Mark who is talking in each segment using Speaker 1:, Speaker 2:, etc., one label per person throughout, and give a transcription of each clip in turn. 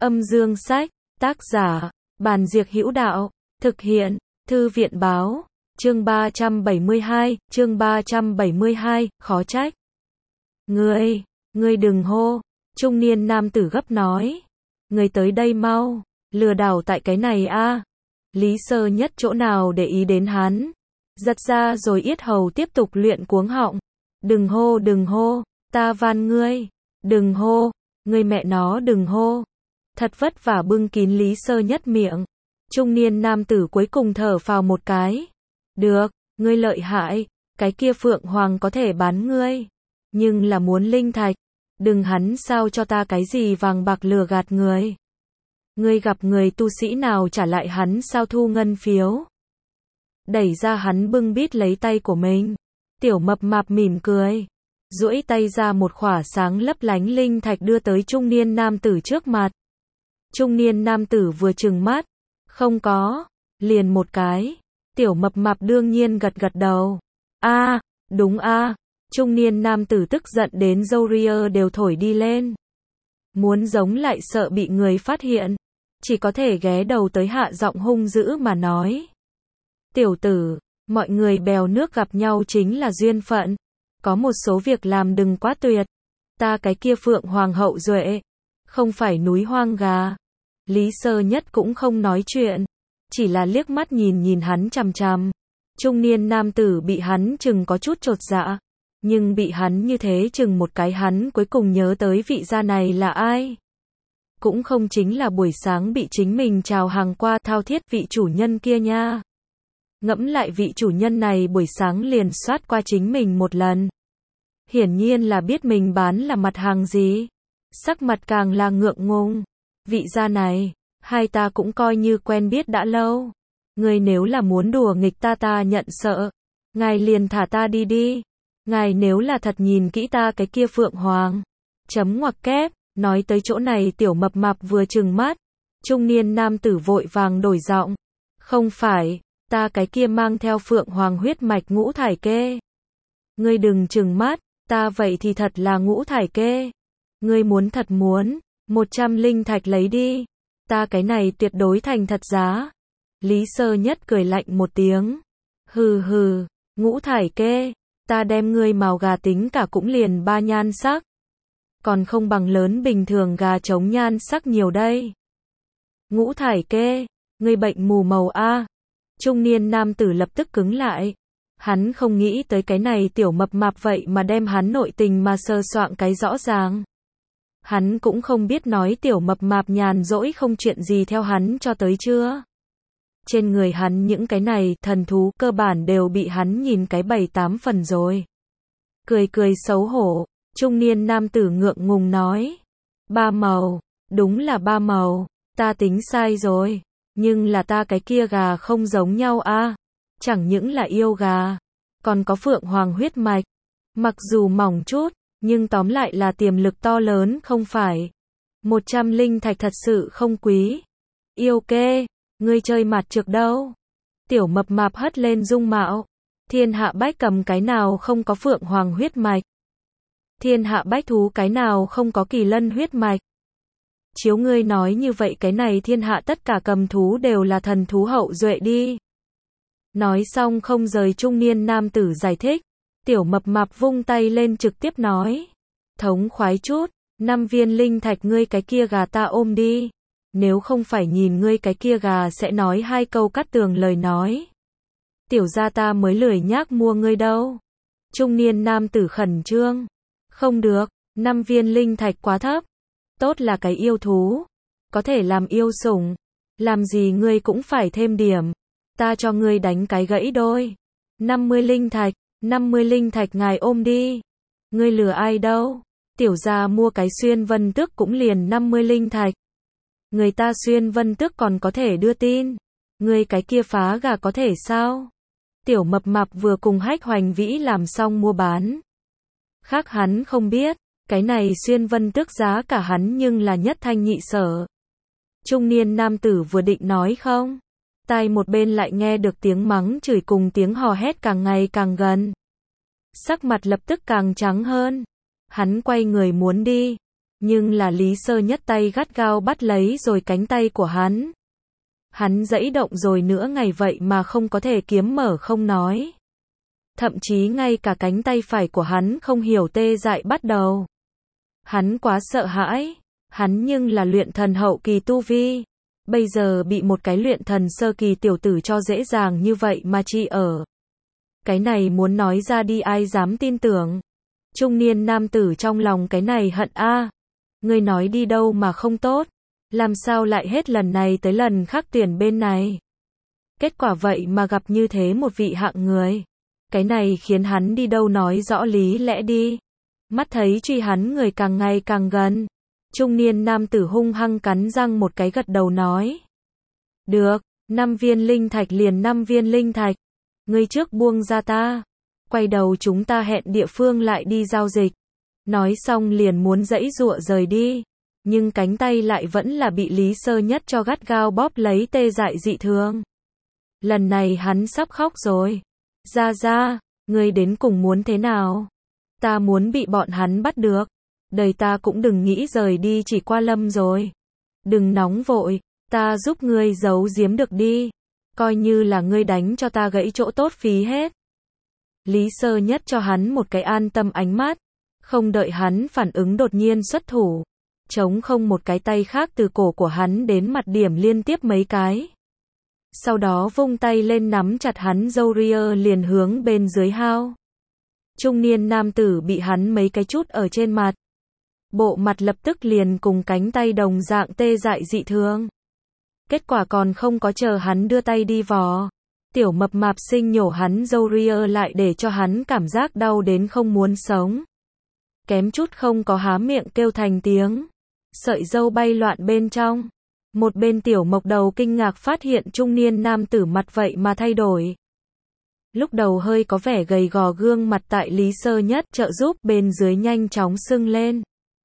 Speaker 1: Âm dương sách, tác giả, Bàn Diệc Hữu Đạo, thực hiện, Thư viện báo, chương 372, khó trách. Ngươi đừng hô, trung niên nam tử gấp nói. Ngươi tới đây mau, lừa đảo tại cái này a. Lý Sơ Nhất chỗ nào để ý đến hắn. Giật ra rồi yết hầu tiếp tục luyện cuống họng. Đừng hô, ta van ngươi. Đừng hô, ngươi mẹ nó đừng hô. Thật vất vả bưng kín Lý Sơ Nhất miệng. Trung niên nam tử cuối cùng thở phào một cái. Được, ngươi lợi hại, cái kia Phượng Hoàng có thể bán ngươi. Nhưng là muốn linh thạch. Đừng hắn sao cho ta cái gì vàng bạc lừa gạt người. Ngươi gặp người tu sĩ nào trả lại hắn sao thu ngân phiếu. Đẩy ra hắn bưng bít lấy tay của mình. Tiểu mập mạp mỉm cười. Duỗi tay ra một khỏa sáng lấp lánh linh thạch đưa tới trung niên nam tử trước mặt. Trung niên nam tử vừa trừng mắt. Không có. Liền một cái. Tiểu mập mạp đương nhiên gật gật đầu. A, đúng a. Trung niên nam tử tức giận đến râu ria đều thổi đi lên. Muốn giống lại sợ bị người phát hiện. Chỉ có thể ghé đầu tới hạ giọng hung dữ mà nói. Tiểu tử, mọi người bèo nước gặp nhau chính là duyên phận. Có một số việc làm đừng quá tuyệt. Ta cái kia Phượng Hoàng hậu duệ. Không phải núi hoang gà. Lý Sơ Nhất cũng không nói chuyện. Chỉ là liếc mắt nhìn hắn chằm chằm. Trung niên nam tử bị hắn chừng có chút chột dạ. Nhưng bị hắn như thế chừng một cái hắn cuối cùng nhớ tới vị gia này là ai. Cũng không chính là buổi sáng bị chính mình chào hàng qua thao thiết vị chủ nhân kia nha. Ngẫm lại vị chủ nhân này buổi sáng liền soát qua chính mình một lần. Hiển nhiên là biết mình bán là mặt hàng gì. Sắc mặt càng là ngượng ngùng. Vị gia này, hai ta cũng coi như quen biết đã lâu. Người nếu là muốn đùa nghịch ta nhận sợ. Ngài liền thả ta đi. Ngài nếu là thật nhìn kỹ ta cái kia Phượng Hoàng. Chấm ngoặc kép, nói tới chỗ này tiểu mập mạp vừa trừng mắt. Trung niên nam tử vội vàng đổi giọng. Không phải, ta cái kia mang theo Phượng Hoàng huyết mạch ngũ thải kê. Ngươi đừng trừng mắt, ta vậy thì thật là ngũ thải kê. Ngươi muốn thật muốn, 100 linh thạch lấy đi. Ta cái này tuyệt đối thành thật giá. Lý Sơ Nhất cười lạnh một tiếng. Hừ, ngũ thải kê. Ta đem ngươi màu gà tính cả cũng liền 3 nhan sắc. Còn không bằng lớn bình thường gà trống nhan sắc nhiều đây. Ngũ thải kê, ngươi bệnh mù màu a. Trung niên nam tử lập tức cứng lại. Hắn không nghĩ tới cái này tiểu mập mạp vậy mà đem hắn nội tình mà sơ soạn cái rõ ràng. Hắn cũng không biết nói tiểu mập mạp nhàn rỗi không chuyện gì theo hắn cho tới chưa. Trên người hắn những cái này thần thú cơ bản đều bị hắn nhìn cái 7-8 phần rồi. Cười xấu hổ, trung niên nam tử ngượng ngùng nói. 3 màu, đúng là 3 màu, ta tính sai rồi. Nhưng là ta cái kia gà không giống nhau a. Chẳng những là yêu gà, còn có Phượng Hoàng huyết mạch. Mặc dù mỏng chút, nhưng tóm lại là tiềm lực to lớn không phải. 100 linh thạch thật sự không quý. Yêu kê. Ngươi chơi mặt trược đâu? Tiểu mập mạp hất lên dung mạo. Thiên hạ bách cầm cái nào không có Phượng Hoàng huyết mạch? Thiên hạ bách thú cái nào không có Kỳ Lân huyết mạch? Chiếu ngươi nói như vậy cái này thiên hạ tất cả cầm thú đều là thần thú hậu duệ đi. Nói xong không rời trung niên nam tử giải thích. Tiểu mập mạp vung tay lên trực tiếp nói. Thống khoái chút, 5 viên linh thạch ngươi cái kia gà ta ôm đi. Nếu không phải nhìn ngươi cái kia gà sẽ nói 2 câu cắt tường lời nói. Tiểu gia ta mới lười nhác mua ngươi đâu. Trung niên nam tử khẩn trương. Không được, 5 viên linh thạch quá thấp. Tốt là cái yêu thú. Có thể làm yêu sủng. Làm gì ngươi cũng phải thêm điểm. Ta cho ngươi đánh cái gãy đôi. 50 linh thạch ngài ôm đi. Ngươi lừa ai đâu. Tiểu gia mua cái xuyên vân tước cũng liền 50 linh thạch. Người ta xuyên vân tước còn có thể đưa tin. Người cái kia phá gà có thể sao? Tiểu mập mạp vừa cùng Hách Hoành Vĩ làm xong mua bán. Khác hắn không biết, cái này xuyên vân tước giá cả hắn nhưng là nhất thanh nhị sở. Trung niên nam tử vừa định nói không. Tai một bên lại nghe được tiếng mắng chửi cùng tiếng hò hét càng ngày càng gần. Sắc mặt lập tức càng trắng hơn. Hắn quay người muốn đi. Nhưng là Lý Sơ Nhất tay gắt gao bắt lấy rồi cánh tay của hắn. Hắn giãy động rồi nữa ngày vậy mà không có thể kiếm mở không nói. Thậm chí ngay cả cánh tay phải của hắn không hiểu tê dại bắt đầu. Hắn quá sợ hãi. Hắn nhưng là luyện thần hậu kỳ tu vi. Bây giờ bị một cái luyện thần sơ kỳ tiểu tử cho dễ dàng như vậy mà chi ở. Cái này muốn nói ra đi ai dám tin tưởng. Trung niên nam tử trong lòng cái này hận a. Ngươi nói đi đâu mà không tốt. Làm sao lại hết lần này tới lần khác tuyển bên này. Kết quả vậy mà gặp như thế một vị hạng người. Cái này khiến hắn đi đâu nói rõ lý lẽ đi. Mắt thấy truy hắn người càng ngày càng gần. Trung niên nam tử hung hăng cắn răng một cái gật đầu nói. Được, 5 viên linh thạch liền 5 viên linh thạch. Ngươi trước buông ra ta. Quay đầu chúng ta hẹn địa phương lại đi giao dịch. Nói xong liền muốn giãy giụa rời đi. Nhưng cánh tay lại vẫn là bị Lý Sơ Nhất cho gắt gao bóp lấy tê dại dị thường. Lần này hắn sắp khóc rồi. Ra, ngươi đến cùng muốn thế nào? Ta muốn bị bọn hắn bắt được. Đời ta cũng đừng nghĩ rời đi chỉ qua lâm rồi. Đừng nóng vội, ta giúp ngươi giấu giếm được đi. Coi như là ngươi đánh cho ta gãy chỗ tốt phí hết. Lý Sơ Nhất cho hắn một cái an tâm ánh mắt. Không đợi hắn phản ứng đột nhiên xuất thủ. Chống không một cái tay khác từ cổ của hắn đến mặt điểm liên tiếp mấy cái. Sau đó vung tay lên nắm chặt hắn râu ria liền hướng bên dưới hao. Trung niên nam tử bị hắn mấy cái chút ở trên mặt. Bộ mặt lập tức liền cùng cánh tay đồng dạng tê dại dị thường. Kết quả còn không có chờ hắn đưa tay đi vò. Tiểu mập mạp sinh nhổ hắn râu ria lại để cho hắn cảm giác đau đến không muốn sống. Kém chút không có há miệng kêu thành tiếng. Sợi râu bay loạn bên trong. Một bên tiểu mộc đầu kinh ngạc phát hiện trung niên nam tử mặt vậy mà thay đổi. Lúc đầu hơi có vẻ gầy gò gương mặt tại Lý Sơ Nhất trợ giúp bên dưới nhanh chóng sưng lên.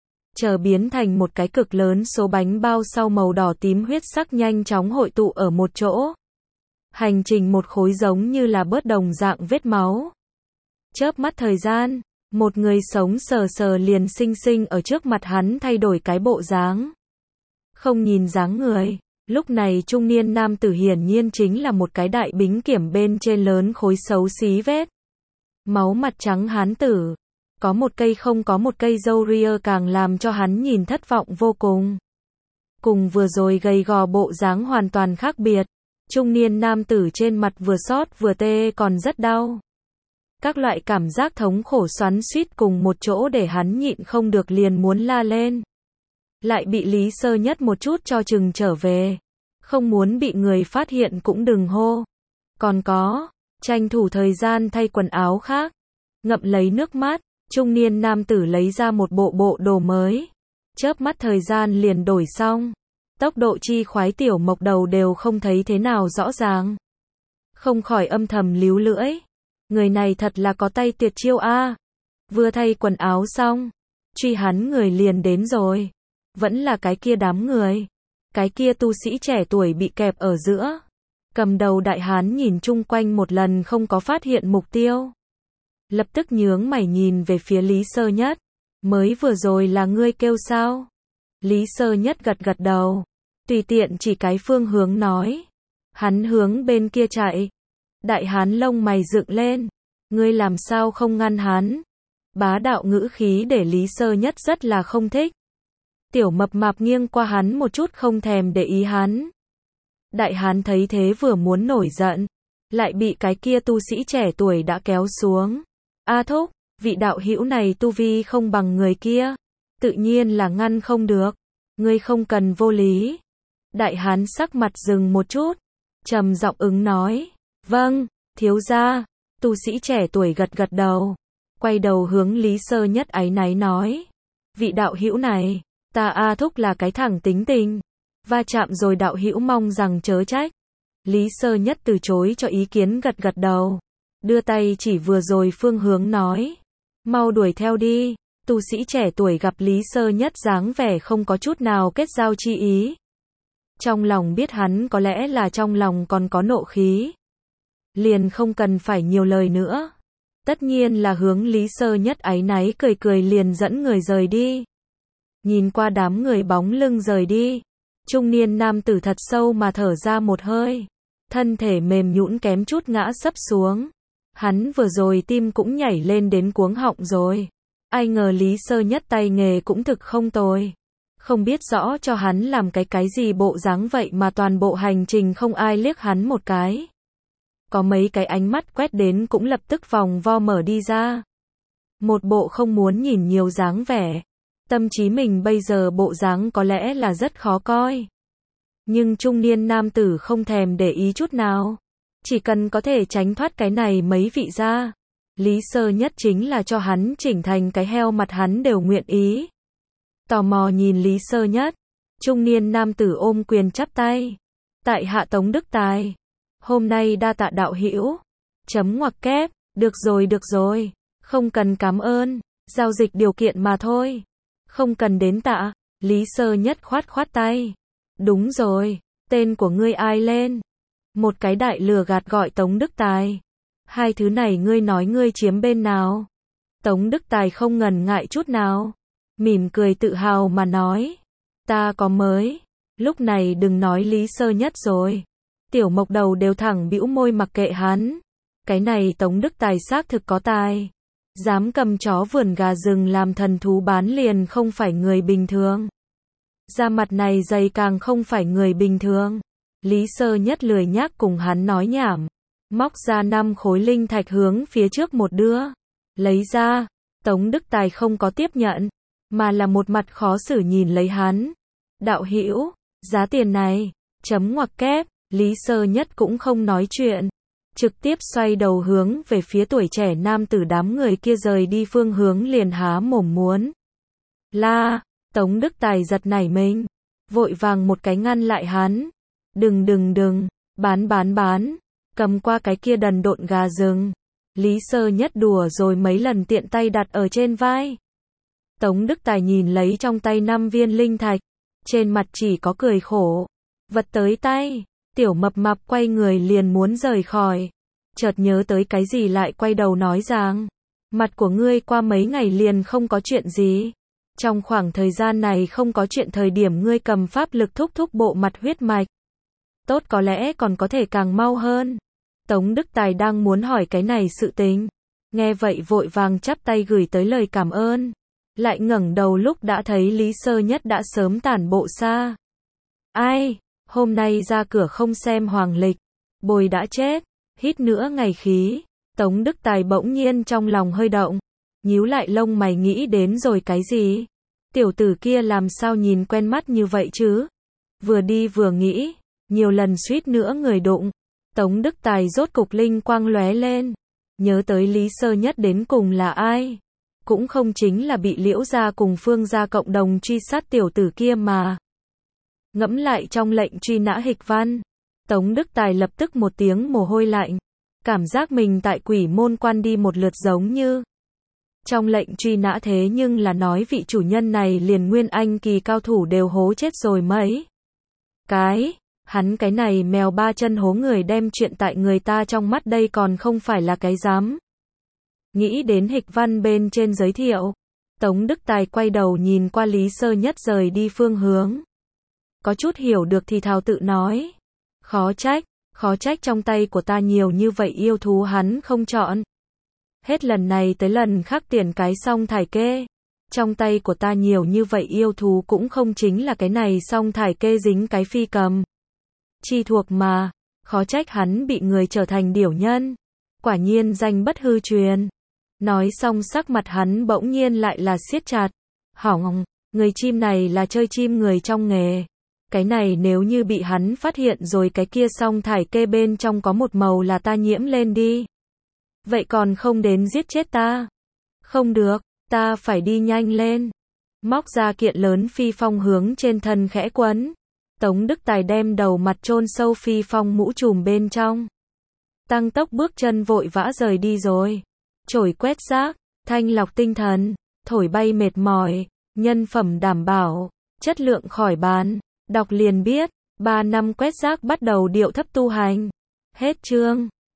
Speaker 1: Chờ biến thành một cái cực lớn số bánh bao sau màu đỏ tím huyết sắc nhanh chóng hội tụ ở một chỗ. Hành trình một khối giống như là bớt đồng dạng vết máu. Chớp mắt thời gian, một người sống sờ sờ liền xinh xinh ở trước mặt hắn thay đổi cái bộ dáng. Không nhìn dáng người, lúc này trung niên nam tử hiển nhiên chính là một cái đại bính kiểm bên trên lớn khối xấu xí vết. Máu mặt trắng hán tử. Có một cây không có một cây râu ria càng làm cho hắn nhìn thất vọng vô cùng. Cùng vừa rồi gầy gò bộ dáng hoàn toàn khác biệt. Trung niên nam tử trên mặt vừa xót vừa tê còn rất đau. Các loại cảm giác thống khổ xoắn xuýt cùng một chỗ để hắn nhịn không được liền muốn la lên. Lại bị Lý Sơ Nhất một chút cho chừng trở về. Không muốn bị người phát hiện cũng đừng hô. Còn có, tranh thủ thời gian thay quần áo khác. Ngậm lấy nước mắt, trung niên nam tử lấy ra một bộ đồ mới. Chớp mắt thời gian liền đổi xong. Tốc độ chi khoái tiểu mộc đầu đều không thấy thế nào rõ ràng. Không khỏi âm thầm líu lưỡi. Người này thật là có tay tuyệt chiêu a. Vừa thay quần áo xong, truy hắn người liền đến rồi. Vẫn là cái kia đám người. Cái kia tu sĩ trẻ tuổi bị kẹp ở giữa. Cầm đầu đại hán nhìn chung quanh một lần không có phát hiện mục tiêu. Lập tức nhướng mày nhìn về phía Lý Sơ Nhất. Mới vừa rồi là ngươi kêu sao? Lý Sơ Nhất gật gật đầu. Tùy tiện chỉ cái phương hướng nói. Hắn hướng bên kia chạy. Đại hán lông mày dựng lên. Ngươi làm sao không ngăn hắn? Bá đạo ngữ khí để Lý Sơ Nhất rất là không thích. Tiểu mập mạp nghiêng qua hắn một chút không thèm để ý hắn. Đại hán thấy thế vừa muốn nổi giận. Lại bị cái kia tu sĩ trẻ tuổi đã kéo xuống. A thúc, vị đạo hữu này tu vi không bằng người kia. Tự nhiên là ngăn không được. Ngươi không cần vô lý. Đại hán sắc mặt dừng một chút. Trầm giọng ứng nói. Vâng, thiếu gia. Tu sĩ trẻ tuổi gật gật đầu. Quay đầu hướng Lý Sơ Nhất áy náy nói. Vị đạo hữu này, ta A thúc là cái thẳng tính tình. Va chạm rồi đạo hữu mong rằng chớ trách. Lý Sơ Nhất từ chối cho ý kiến gật gật đầu. Đưa tay chỉ vừa rồi phương hướng nói. Mau đuổi theo đi. Tu sĩ trẻ tuổi gặp Lý Sơ Nhất dáng vẻ không có chút nào kết giao chi ý. Trong lòng biết hắn có lẽ là trong lòng còn có nộ khí. Liền không cần phải nhiều lời nữa. Tất nhiên là hướng Lý Sơ Nhất áy náy cười cười liền dẫn người rời đi. Nhìn qua đám người bóng lưng rời đi, trung niên nam tử thật sâu mà thở ra một hơi, thân thể mềm nhũn kém chút ngã sấp xuống. Hắn vừa rồi tim cũng nhảy lên đến cuống họng rồi. Ai ngờ Lý Sơ Nhất tay nghề cũng thực không tồi. Không biết rõ cho hắn làm cái gì bộ dáng vậy mà toàn bộ hành trình không ai liếc hắn một cái. Có mấy cái ánh mắt quét đến cũng lập tức vòng vo mở đi ra. Một bộ không muốn nhìn nhiều dáng vẻ. Tâm trí mình bây giờ bộ dáng có lẽ là rất khó coi. Nhưng trung niên nam tử không thèm để ý chút nào. Chỉ cần có thể tránh thoát cái này mấy vị ra. Lý Sơ Nhất chính là cho hắn chỉnh thành cái heo mặt hắn đều nguyện ý. Tò mò nhìn Lý Sơ Nhất. Trung niên nam tử ôm quyền chắp tay. Tại hạ Tống Đức Tài. Hôm nay đa tạ đạo hữu. Chấm ngoặc kép. Được rồi. Không cần cảm ơn. Giao dịch điều kiện mà thôi. Không cần đến tạ. Lý Sơ Nhất khoát tay. Đúng rồi. Tên của ngươi ai lên? Một cái đại lừa gạt gọi Tống Đức Tài. Hai thứ này ngươi nói ngươi chiếm bên nào? Tống Đức Tài không ngần ngại chút nào. Mỉm cười tự hào mà nói. Ta có mới. Lúc này đừng nói Lý Sơ Nhất rồi. Tiểu Mộc Đầu đều thẳng bĩu môi mặc kệ hắn. Cái này Tống Đức Tài xác thực có tài. Dám cầm chó vườn gà rừng làm thần thú bán liền không phải người bình thường. Da mặt này dày càng không phải người bình thường. Lý Sơ Nhất lười nhác cùng hắn nói nhảm. Móc ra 5 khối linh thạch hướng phía trước một đưa. Lấy ra. Tống Đức Tài không có tiếp nhận. Mà là một mặt khó xử nhìn lấy hắn. Đạo hữu, giá tiền này. Chấm ngoặc kép. Lý Sơ Nhất cũng không nói chuyện. Trực tiếp xoay đầu hướng về phía tuổi trẻ nam tử đám người kia rời đi phương hướng liền há mồm muốn. La, Tống Đức Tài giật nảy mình. Vội vàng một cái ngăn lại hắn. Đừng, bán. Cầm qua cái kia đần độn gà rừng. Lý Sơ Nhất đùa rồi mấy lần tiện tay đặt ở trên vai. Tống Đức Tài nhìn lấy trong tay 5 viên linh thạch. Trên mặt chỉ có cười khổ. Vật tới tay. Tiểu mập mạp quay người liền muốn rời khỏi. Chợt nhớ tới cái gì lại quay đầu nói rằng. Mặt của ngươi qua mấy ngày liền không có chuyện gì. Trong khoảng thời gian này không có chuyện thời điểm ngươi cầm pháp lực thúc bộ mặt huyết mạch. Tốt có lẽ còn có thể càng mau hơn. Tống Đức Tài đang muốn hỏi cái này sự tình. Nghe vậy vội vàng chắp tay gửi tới lời cảm ơn. Lại ngẩng đầu lúc đã thấy Lý Sơ Nhất đã sớm tản bộ xa. Ai, hôm nay ra cửa không xem hoàng lịch. Bồi đã chết, hít nữa ngày khí. Tống Đức Tài bỗng nhiên trong lòng hơi động. Nhíu lại lông mày nghĩ đến rồi cái gì? Tiểu tử kia làm sao nhìn quen mắt như vậy chứ? Vừa đi vừa nghĩ, nhiều lần suýt nữa người đụng. Tống Đức Tài rốt cục linh quang lóe lên. Nhớ tới Lý Sơ Nhất đến cùng là ai? Cũng không chính là bị Liễu gia cùng Phương gia cộng đồng truy sát tiểu tử kia mà. Ngẫm lại trong lệnh truy nã hịch văn. Tống Đức Tài lập tức một tiếng mồ hôi lạnh. Cảm giác mình tại Quỷ Môn Quan đi một lượt giống như. Trong lệnh truy nã thế nhưng là nói vị chủ nhân này liền nguyên anh kỳ cao thủ đều hố chết rồi mấy. Hắn cái này mèo ba chân hố người đem chuyện tại người ta trong mắt đây còn không phải là cái dám. Nghĩ đến hịch văn bên trên giới thiệu. Tống Đức Tài quay đầu nhìn qua Lý Sơ Nhất rời đi phương hướng. Có chút hiểu được thì thào tự nói. Khó trách trong tay của ta nhiều như vậy yêu thú hắn không chọn. Hết lần này tới lần khác tiền cái song thải kê. Trong tay của ta nhiều như vậy yêu thú cũng không chính là cái này song thải kê dính cái phi cầm. Chi thuộc mà, khó trách hắn bị người trở thành điểu nhân. Quả nhiên danh bất hư truyền. Nói xong sắc mặt hắn bỗng nhiên lại là siết chặt. Hỏng, người chim này là chơi chim người trong nghề. Cái này nếu như bị hắn phát hiện rồi cái kia song thải kê bên trong có một màu là ta nhiễm lên đi. Vậy còn không đến giết chết ta. Không được, ta phải đi nhanh lên. Móc ra kiện lớn phi phong hướng trên thân khẽ quấn. Tống Đức Tài đem đầu mặt chôn sâu phi phong mũ trùm bên trong. Tăng tốc bước chân vội vã rời đi rồi. Chổi quét rác, thanh lọc tinh thần, thổi bay mệt mỏi, nhân phẩm đảm bảo, chất lượng khỏi bàn. Đọc liền biết, 3 năm quét rác bắt đầu điệu thấp tu hành. Hết chương.